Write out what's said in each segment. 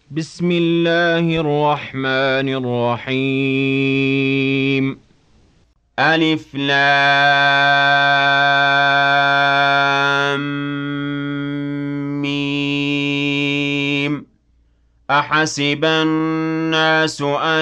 بسم الله الرحمن الرحيم. ألف لام ميم. أحسب الناس أن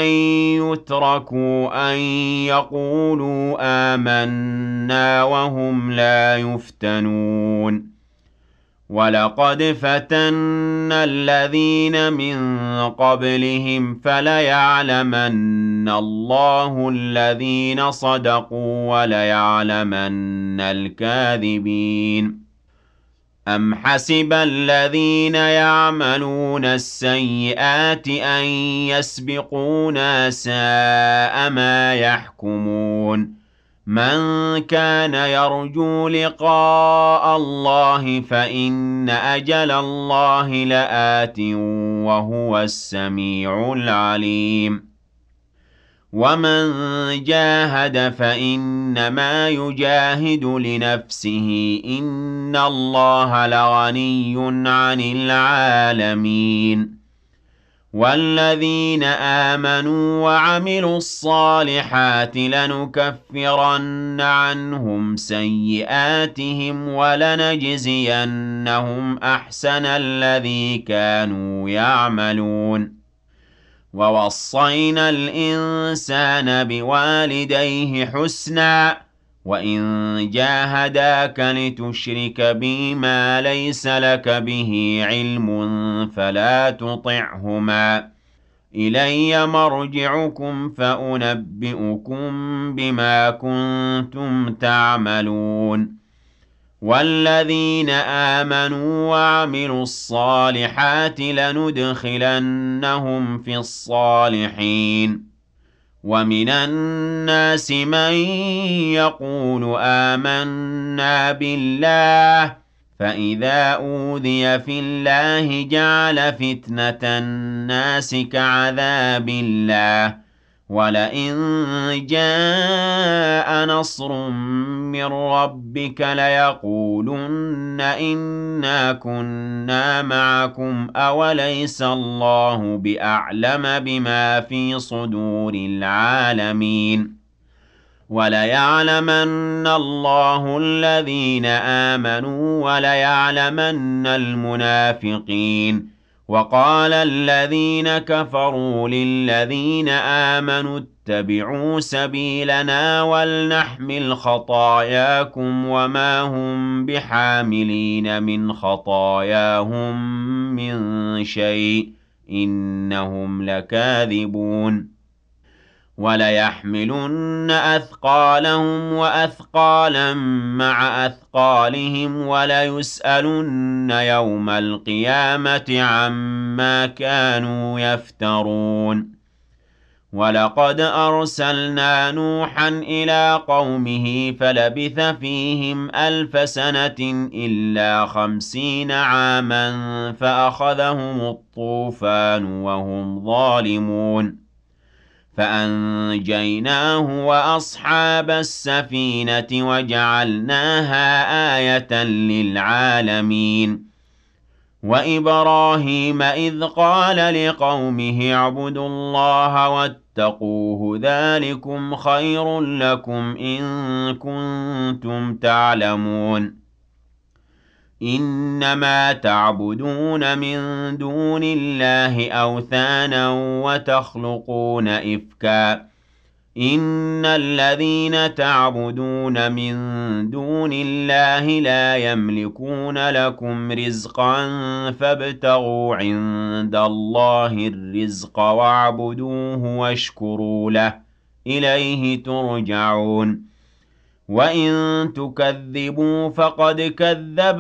يتركوا أن يقولوا آمنا وهم لا يفتنون. وَلَقَدْ فَتَنَّا الَّذِينَ مِن قَبْلِهِمْ فَلَيَعْلَمَنَّ اللَّهُ الَّذِينَ صَدَقُوا وَلَيَعْلَمَنَّ الْكَاذِبِينَ. أَمْ حَسِبَ الَّذِينَ يَعْمَلُونَ السَّيِّئَاتِ أَن يَسْبِقُونَا ۚ سَاءَ مَا يَحْكُمُونَ. مَن كَانَ يَرْجُو لِقَاءَ اللَّهِ فَإِنَّ أَجَلَ اللَّهِ لَآتٍ ۖ وَهُوَ السَّمِيعُ الْعَلِيمُ. وَمَن جَاهَدَ فَإِنَّمَا يُجَاهِدُ لِنَفْسِهِ ۚ إِنَّ اللَّهَ لَغَنِيٌّ عَنِ الْعَالَمِينَ. وَالَّذِينَ آمَنُوا وَعَمِلُوا الصَّالِحَاتِ لَنُكَفِّرَنَّ عَنْهُمْ سَيِّئَاتِهِمْ وَلَنَجْزِيَنَّهُمْ أَحْسَنَ الَّذِي كَانُوا يَعْمَلُونَ. وَوَصَّيْنَا الْإِنسَانَ بِوَالِدَيْهِ حُسْنًا ۖ وَإِن جَاهَدَاكَ لِتُشْرِكَ بِي مَا لَيْسَ لَكَ بِهِ عِلْمٌ فَلَا تُطِعْهُمَا ۚ إِلَيَّ مَرْجِعُكُمْ فَأُنَبِّئُكُم بِمَا كُنتُمْ تَعْمَلُونَ. وَالَّذِينَ آمَنُوا وَعَمِلُوا الصَّالِحَاتِ لَنُدْخِلَنَّهُمْ فِي الصَّالِحِينَ. وَمِنَ النَّاسِ مَن يَقُولُ آمَنَّا بِاللَّهِ فَإِذَا أُوذِيَ فِي اللَّهِ جَعَلَ فِتْنَةَ النَّاسِ كَعَذَابِ اللَّهِ ۚ وَلَئِن جَاءَ نَصْرٌ مِّن رَّبِّكَ لَيَقُولُنَّ إِنَّا كُنَّا مَعَكُمْ ۚ أَوَلَيْسَ اللَّهُ بِأَعْلَمَ بِمَا فِي صُدُورِ الْعَالَمِينَ. وَلَيَعْلَمَنَّ اللَّهُ الَّذِينَ آمَنُوا وَلَيَعْلَمَنَّ الْمُنَافِقِينَ. وَقَالَ الَّذِينَ كَفَرُوا لِلَّذِينَ آمَنُوا اتَّبِعُوا سَبِيلَنَا وَلْنَحْمِلْ خَطَايَاكُمْ وَمَا هُم بِحَامِلِينَ مِنْ خَطَايَاهُم مِّن شَيْءٍ ۖ إِنَّهُمْ لَكَاذِبُونَ. وَلَيَحْمِلُنَّ أَثْقَالَهُمْ وَأَثْقَالًا مَّعَ أَثْقَالِهِمْ وَلَيُسْأَلُنَّ يَوْمَ الْقِيَامَةِ عَمَّا كَانُوا يَفْتَرُونَ. وَلَقَدْ أَرْسَلْنَا نُوحًا إِلَىٰ قَوْمِهِ فَلَبِثَ فِيهِمْ أَلْفَ سَنَةٍ إِلَّا 50 عَامًا فَأَخَذَهُمُ الطُّوفَانُ وَهُمْ ظَالِمُونَ. فَأَنجَيْنَاهُ وَأَصْحَابَ السَّفِينَةِ وَجَعَلْنَاهَا آيَةً لِّلْعَالَمِينَ. وَإِبْرَاهِيمَ إِذْ قَالَ لِقَوْمِهِ اعْبُدُوا اللَّهَ وَاتَّقُوهُ ذَٰلِكُمْ خَيْرٌ لَّكُمْ إِن كُنتُمْ تَعْلَمُونَ. إِنَّمَا تَعْبُدُونَ مِن دُونِ اللَّهِ أَوْثَانًا وَتَخْلُقُونَ إِفْكًا ۚ إِنَّ الَّذِينَ تَعْبُدُونَ مِن دُونِ اللَّهِ لَا يَمْلِكُونَ لَكُمْ رِزْقًا فَابْتَغُوا عِندَ اللَّهِ الرِّزْقَ وَاعْبُدُوهُ وَاشْكُرُوا لَهُ ۖ إِلَيْهِ تُرْجَعُونَ. وَإِن تُكَذِّبُوا فَقَدْ كَذَّبَ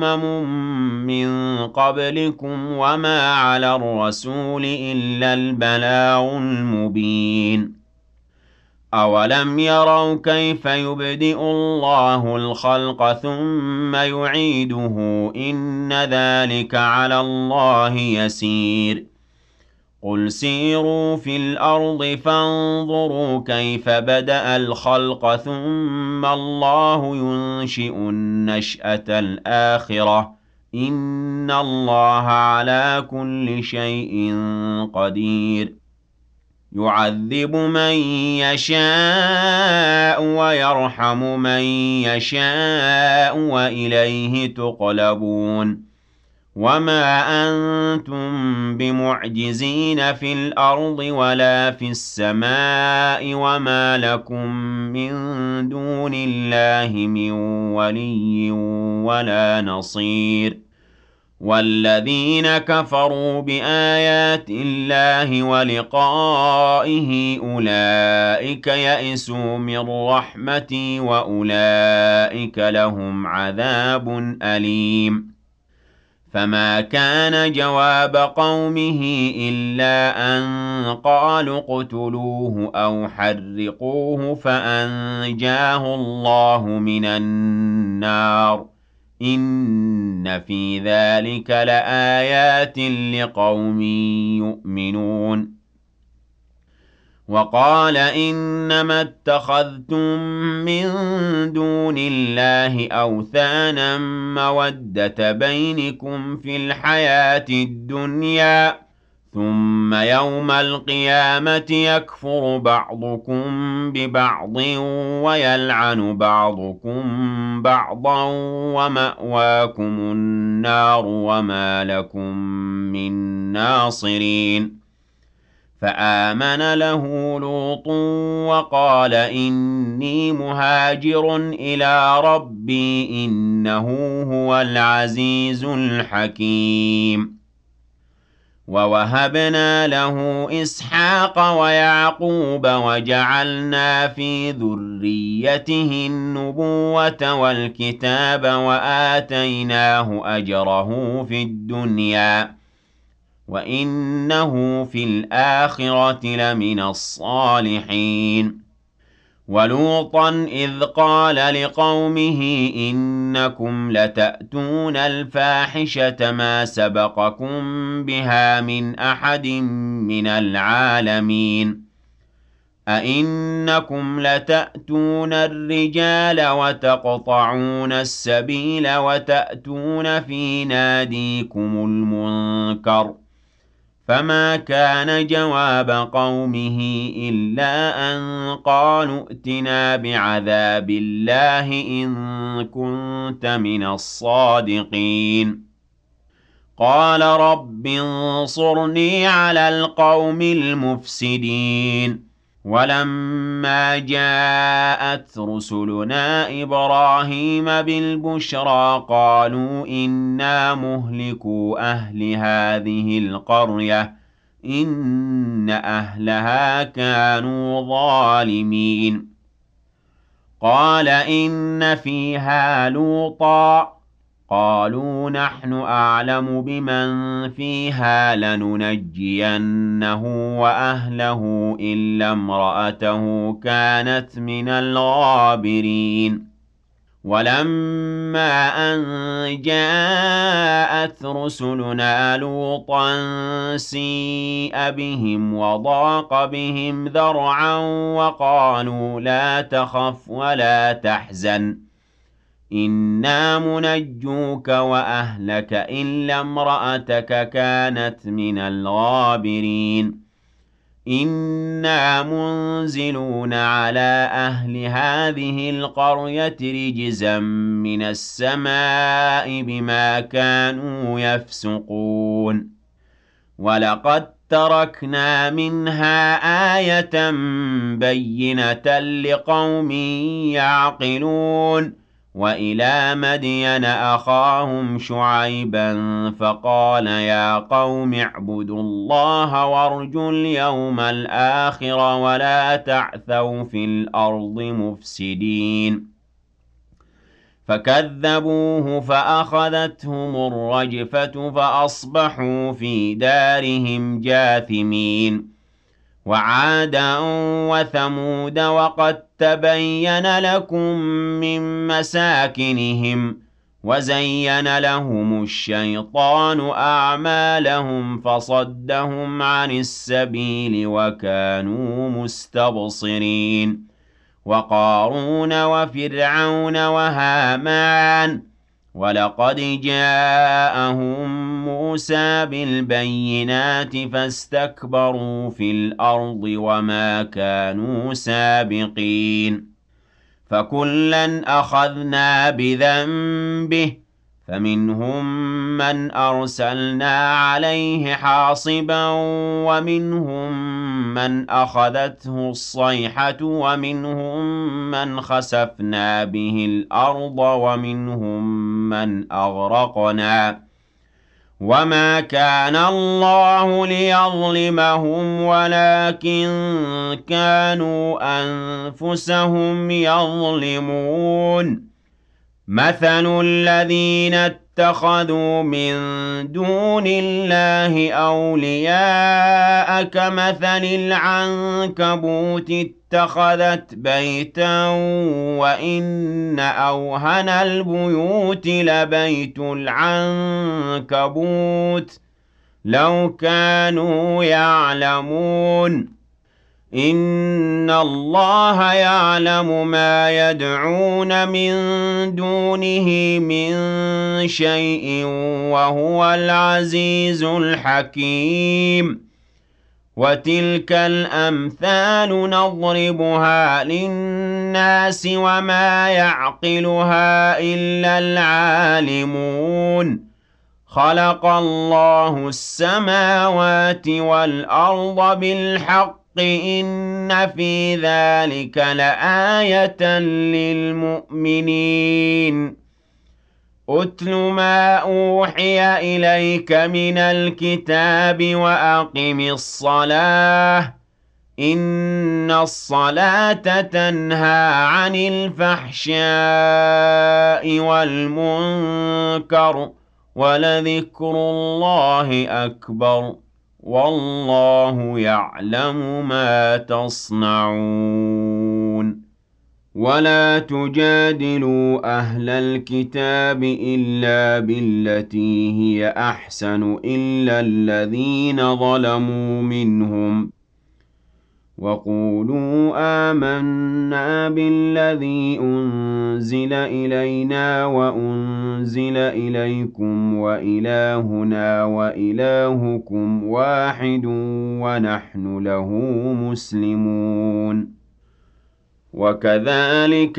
مِن قَبْلِكُمْ ۖ وَمَا عَلَى الرَّسُولِ إِلَّا الْبَلَاغُ الْمُبِينُ. أَوَلَمْ يَرَوْا كَيْفَ يُبْدِئُ اللَّهُ الْخَلْقَ ثُمَّ يُعِيدُهُ ۚ إِنَّ ذَٰلِكَ عَلَى اللَّهِ يَسِيرٌ. قُلْ سِيرُوا فِي الْأَرْضِ فَانظُرُوا كَيْفَ بَدَأَ الْخَلْقَ ثُمَّ اللَّهُ يُنشِئُ النَّشْأَةَ الْآخِرَةَ ۚ إِنَّ اللَّهَ عَلَى كُلِّ شَيْءٍ قَدِيرٌ يُعَذِّبُ مَن يَشَاءُ وَيَرْحَمُ مَن يَشَاءُ وَإِلَيْهِ تُقْلَبُونَ وَمَا أَنتُم بِمُعْجِزِينَ فِي الْأَرْضِ وَلَا فِي السَّمَاءِ وَمَا لَكُم مِّن دُونِ اللَّهِ مِن وَلِيٍّ وَلَا نَصِيرٍ وَالَّذِينَ كَفَرُوا بِآيَاتِ اللَّهِ وَلِقَائِهِ أُولَٰئِكَ يَئِسُوا مِن رَّحْمَتِي وَأُولَٰئِكَ لَهُمْ عَذَابٌ أَلِيمٌ فَمَا كَانَ جَوَابَ قَوْمِهِ إِلَّا أَن قَالُوا اقْتُلُوهُ أَوْ حَرِّقُوهُ فَأَنجَاهُ اللَّهُ مِنَ النَّارِ ۚ إِنَّ فِي ذَٰلِكَ لَآيَاتٍ لِّقَوْمٍ يُؤْمِنُونَ وَقَالَ إِنَّمَا اتَّخَذْتُم مِّن دُونِ اللَّهِ أَوْثَانًا مَّوَدَّةَ بَيْنِكُمْ فِي الْحَيَاةِ الدُّنْيَا ۖ ثُمَّ يَوْمَ الْقِيَامَةِ يَكْفُرُ بَعْضُكُم بِبَعْضٍ وَيَلْعَنُ بَعْضُكُم بَعْضًا وَمَأْوَاكُمُ النَّارُ وَمَا لَكُم مِّن نَّاصِرِينَ فَآمَنَ لَهُ لُوطٌ وَقَالَ إِنِّي مُهَاجِرٌ إِلَىٰ رَبِّي إِنَّهُ هُوَ الْعَزِيزُ الْحَكِيمُ وَوَهَبْنَا لَهُ إِسْحَاقَ وَيَعْقُوبَ وَجَعَلْنَا فِي ذُرِّيَّتِهِ النُّبُوَّةَ وَالْكِتَابَ وَآتَيْنَاهُ أَجْرَهُ فِي الدُّنْيَا ۖ وَإِنَّهُ فِي الْآخِرَةِ لَمِنَ الصَّالِحِينَ وَلُوطًا إِذْ قَالَ لِقَوْمِهِ إِنَّكُمْ لَتَأْتُونَ الْفَاحِشَةَ مَا سَبَقَكُم بِهَا مِنْ أَحَدٍ مِّنَ الْعَالَمِينَ أَئِنَّكُمْ لَتَأْتُونَ الرِّجَالَ وَتَقْطَعُونَ السَّبِيلَ وَتَأْتُونَ فِي نَادِيكُمُ الْمُنكَرَ ۖ فَمَا كَانَ جَوَابَ قَوْمِهِ إِلَّا أَن قَالُوا ائْتِنَا بِعَذَابِ اللَّهِ إِن كُنتَ مِنَ الصَّادِقِينَ قَالَ رَبِّ انصُرْنِي عَلَى الْقَوْمِ الْمُفْسِدِينَ وَلَمَّا جَاءَتْ رُسُلُنَا إِبْرَاهِيمَ بِالْبُشْرَىٰ قَالُوا إِنَّا مُهْلِكُو أَهْلِ هَٰذِهِ الْقَرْيَةِ ۖ إِنَّ أَهْلَهَا كَانُوا ظَالِمِينَ قَالَ إِنَّ فِيهَا لُوطًا ۚ قَالُوا نَحْنُ أَعْلَمُ بِمَن فِيهَا لَنُنَجِّيَنَّهُ وَأَهْلَهُ إِلَّا امْرَأَتَهُ كَانَتْ مِنَ الْغَابِرِينَ وَلَمَّا أَن جَاءَتْ رُسُلُنَا لُوطًا سِيءَ بِهِمْ وَضَاقَ بِهِمْ ذَرْعًا وَقَالُوا لَا تَخَفْ وَلَا تَحْزَنْ إِنَّا مُنَجُّوكَ وَأَهْلَكَ إِلَّا امْرَأَتَكَ كَانَتْ مِنَ الْغَابِرِينَ إِنَّا مُنزِلُونَ عَلَىٰ أَهْلِ هَٰذِهِ الْقَرْيَةِ رِجْزًا مِّنَ السَّمَاءِ بِمَا كَانُوا يَفْسُقُونَ وَلَقَد تَّرَكْنَا مِنْهَا آيَةً بَيِّنَةً لِّقَوْمٍ يَعْقِلُونَ وَإِلَىٰ مَدْيَنَ أَخَاهُمْ شُعَيْبًا فَقَالَ يَا قَوْمِ اعْبُدُوا اللَّهَ وَارْجُوا الْيَوْمَ الْآخِرَ وَلَا تَعْثَوْا فِي الْأَرْضِ مُفْسِدِينَ فَكَذَّبُوهُ فَأَخَذَتْهُمُ الرَّجْفَةُ فَأَصْبَحُوا فِي دَارِهِمْ جَاثِمِينَ وَعَادًا وَثَمُودَ وَقَد تَّبَيَّنَ لَكُم مِّن مَّسَاكِنِهِمْ وَزَيَّنَ لَهُمُ الشَّيْطَانُ أَعْمَالَهُمْ فَصَدَّهُمْ عَنِ السَّبِيلِ وَكَانُوا مُسْتَبْصِرِينَ وَقَارُونَ وَفِرْعَوْنَ وَهَامَانَ وَلَقَدْ جَاءَهُم مُوسَىٰ بِالْبَيِّنَاتِ فَاسْتَكْبَرُوا فِي الْأَرْضِ وَمَا كَانُوا سَابِقِينَ فَكُلًّا أَخَذْنَا بِذَنبِهِ فَمِنْهُم مَّنْ أَرْسَلْنَا عَلَيْهِ حَاصِبًا وَمِنْهُم مَّنْ أَخَذَتْهُ الصَّيْحَةُ وَمِنْهُم مَّنْ خَسَفْنَا بِهِ الْأَرْضَ وَمِنْهُم مَّنْ أَغْرَقْنَا وَمَا كَانَ اللَّهُ لِيَظْلِمَهُمْ وَلَٰكِن كَانُوا أَنفُسَهُمْ يَظْلِمُونَ مَثَلُ الَّذِينَ اتَّخَذُوا مِن دُونِ اللَّهِ أَوْلِيَاءَ كَمَثَلِ الْعَنكَبُوتِ اتَّخَذَتْ بَيْتًا وَإِنَّ أَوْهَنَ الْبُيُوتِ لَبَيْتُ الْعَنكَبُوتِ لَوْ كَانُوا يَعْلَمُونَ إِنَّ اللَّهَ يَعْلَمُ مَا يَدْعُونَ مِن دُونِهِ مِن شَيْءٍ وَهُوَ الْعَزِيزُ الْحَكِيمُ وَتِلْكَ الْأَمْثَالُ نَضْرِبُهَا لِلنَّاسِ وَمَا يَعْقِلُهَا إِلَّا الْعَالِمُونَ خَلَقَ اللَّهُ السَّمَاوَاتِ وَالْأَرْضَ بِالْحَقِّ إِنَّ فِي ذَلِكَ لَآيَةً لِّلْمُؤْمِنِينَ أُتْلُ مَا أُوحِيَ إِلَيْكَ مِنَ الْكِتَابِ وَأَقِمِ الصَّلَاةَ إِنَّ الصَّلَاةَ تَنْهَىٰ عَنِ الْفَحْشَاءِ وَالْمُنكَرِ وَلَذِكْرُ اللَّهِ أَكْبَرُ وَاللَّهُ يَعْلَمُ مَا تَصْنَعُونَ وَلَا تُجَادِلُوا أَهْلَ الْكِتَابِ إِلَّا بِالَّتِي هِيَ أَحْسَنُ إِلَّا الَّذِينَ ظَلَمُوا مِنْهُمْ وَقُولُوا آمَنَّا بِالَّذِي أُنزِلَ إِلَيْنَا وَأُنزِلَ إِلَيْكُمْ وَإِلَٰهُنَا وَإِلَٰهُكُمْ وَاحِدٌ وَنَحْنُ لَهُ مُسْلِمُونَ وَكَذَٰلِكَ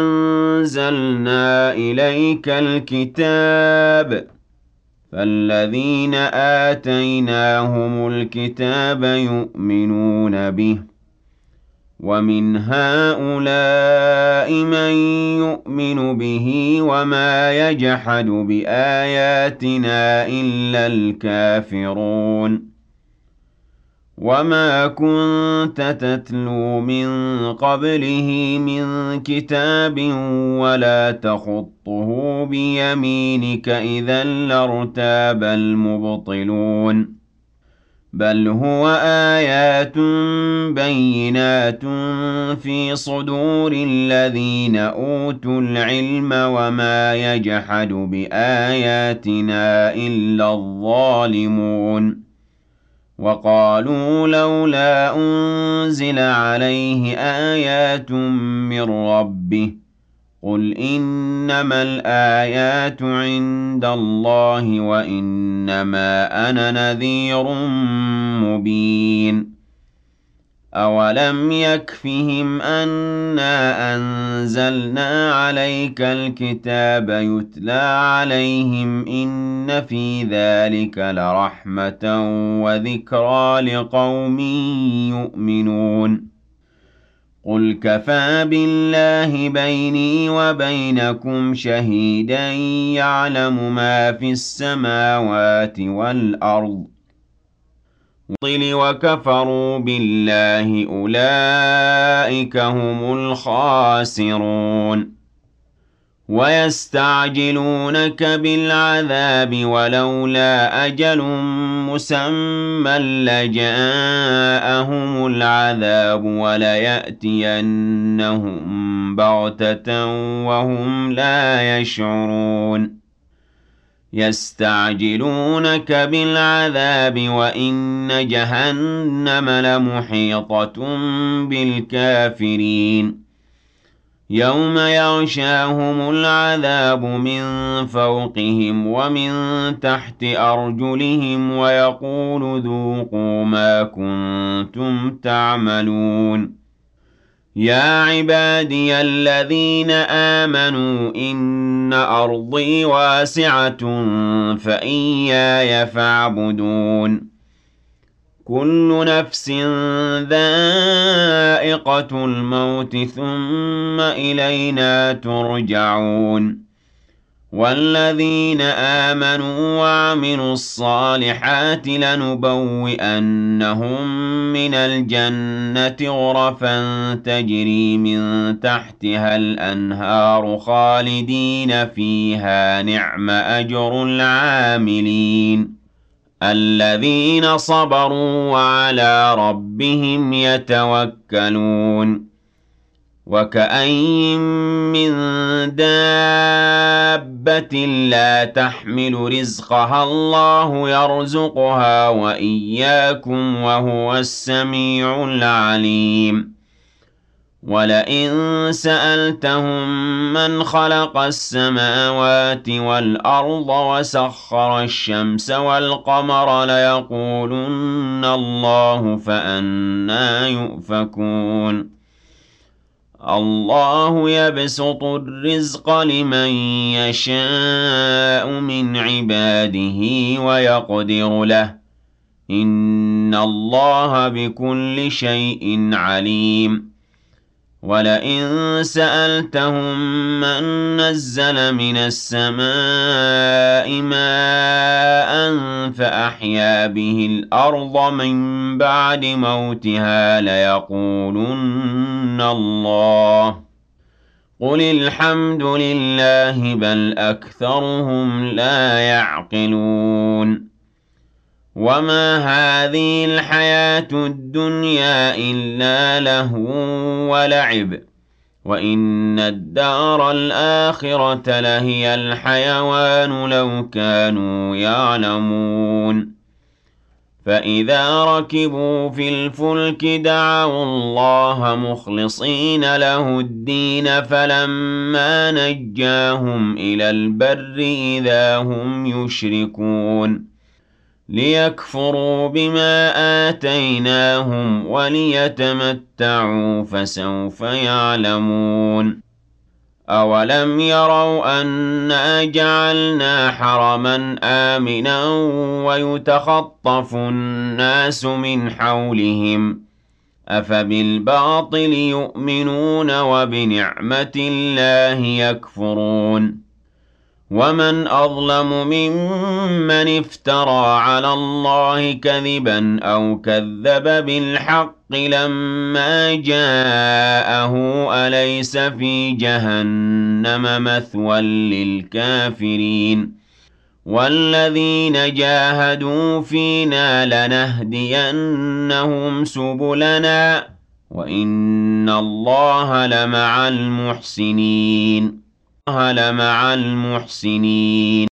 أَنزَلْنَا إِلَيْكَ الْكِتَابَ فَالَّذِينَ آتَيْنَاهُمُ الْكِتَابَ يُؤْمِنُونَ بِهِ وَمِنْ هَٰؤُلَاءِ مَن يُؤْمِنُ بِهِ وَمَا يَجْحَدُ بِآيَاتِنَا إِلَّا الْكَافِرُونَ وَمَا كُنتَ تَتْلُو مِن قَبْلِهِ مِن كِتَابٍ وَلَا تَخُطُّهُ بِيَمِينِكَ إِذًا لَّارْتَابَ الْمُبْطِلُونَ بَلْ هُوَ آيَاتٌ بَيِّنَاتٌ فِي صُدُورِ الَّذِينَ أُوتُوا الْعِلْمَ وَمَا يَجْحَدُ بِآيَاتِنَا إِلَّا الظَّالِمُونَ وَقَالُوا لَوْلَا أُنزِلَ عَلَيْهِ آيَاتٌ مِّن رَّبِّهِ قُلْ إِنَّمَا الْآيَاتُ عِندَ اللَّهِ وَإِنَّمَا أَنَا نَذِيرٌ مُّبِينٌ أَوَلَمْ يَكْفِهِمْ أَنَّا أَنزَلْنَا عَلَيْكَ الْكِتَابَ يُتْلَىٰ عَلَيْهِمْ إِنَّ فِي ذَٰلِكَ لَرَحْمَةً وَذِكْرَىٰ لِقَوْمٍ يُؤْمِنُونَ قُلْ كَفَىٰ بِاللَّهِ بَيْنِي وَبَيْنَكُمْ شَهِيدًا يَعْلَمُ مَا فِي السَّمَاوَاتِ وَالْأَرْضِ وَكَفَرُوا بِاللَّهِ أُولَٰئِكَ هُمُ الْخَاسِرُونَ وَيَسْتَعْجِلُونَكَ بِالْعَذَابِ وَلَوْلَا أَجَلٌ مُّسَمًّى لَّجَاءَهُمُ الْعَذَابُ وَلَيَأْتِيَنَّهُم بَغْتَةً وَهُمْ لَا يَشْعُرُونَ يَسْتَعْجِلُونَكَ بِالْعَذَابِ وَإِنَّ جَهَنَّمَ لَمُحِيطَةٌ بِالْكَافِرِينَ يوم يغشاهم العذاب من فوقهم ومن تحت أرجلهم ويقول ذوقوا ما كنتم تعملون يا عبادي الذين آمنوا إن أرضي واسعة فإياي فاعبدون كل نفس ذائقة الموت ثم إلينا ترجعون والذين آمنوا وعملوا الصالحات لنبوئنهم من الجنة غرفا تجري من تحتها الأنهار خالدين فيها نعم أجر العاملين الذين صبروا وعلى ربهم يتوكلون وكأين من دابة لا تحمل رزقها الله يرزقها وإياكم وهو السميع العليم ولئن سألتهم من خلق السماوات والأرض وسخر الشمس والقمر ليقولن الله فأنى يؤفكون الله يبسط الرزق لمن يشاء من عباده ويقدر له إن الله بكل شيء عليم ولئن سألتهم من نزل من السماء ماء فأحيا به الأرض من بعد موتها ليقولن الله قل الحمد لله بل أكثرهم لا يعقلون وما هذه الحياة الدنيا إلا لهو ولعب وإن الدار الآخرة لهي الحيوان لو كانوا يعلمون فإذا ركبوا في الفلك دعوا الله مخلصين له الدين فلما نجاهم إلى البر إذا هم يشركون ليكفروا بما آتيناهم وليتمتعوا فسوف يعلمون أولم يروا أنا جعلنا حرما آمنا ويتخطف الناس من حولهم أفبالباطل يؤمنون وبنعمة الله يكفرون ومن أظلم ممن افترى على الله كذبا أو كذب بالحق لما جاءه أليس في جهنم مثوى للكافرين والذين جاهدوا فينا لنهدينهم سبلنا وإن الله لمع المحسنين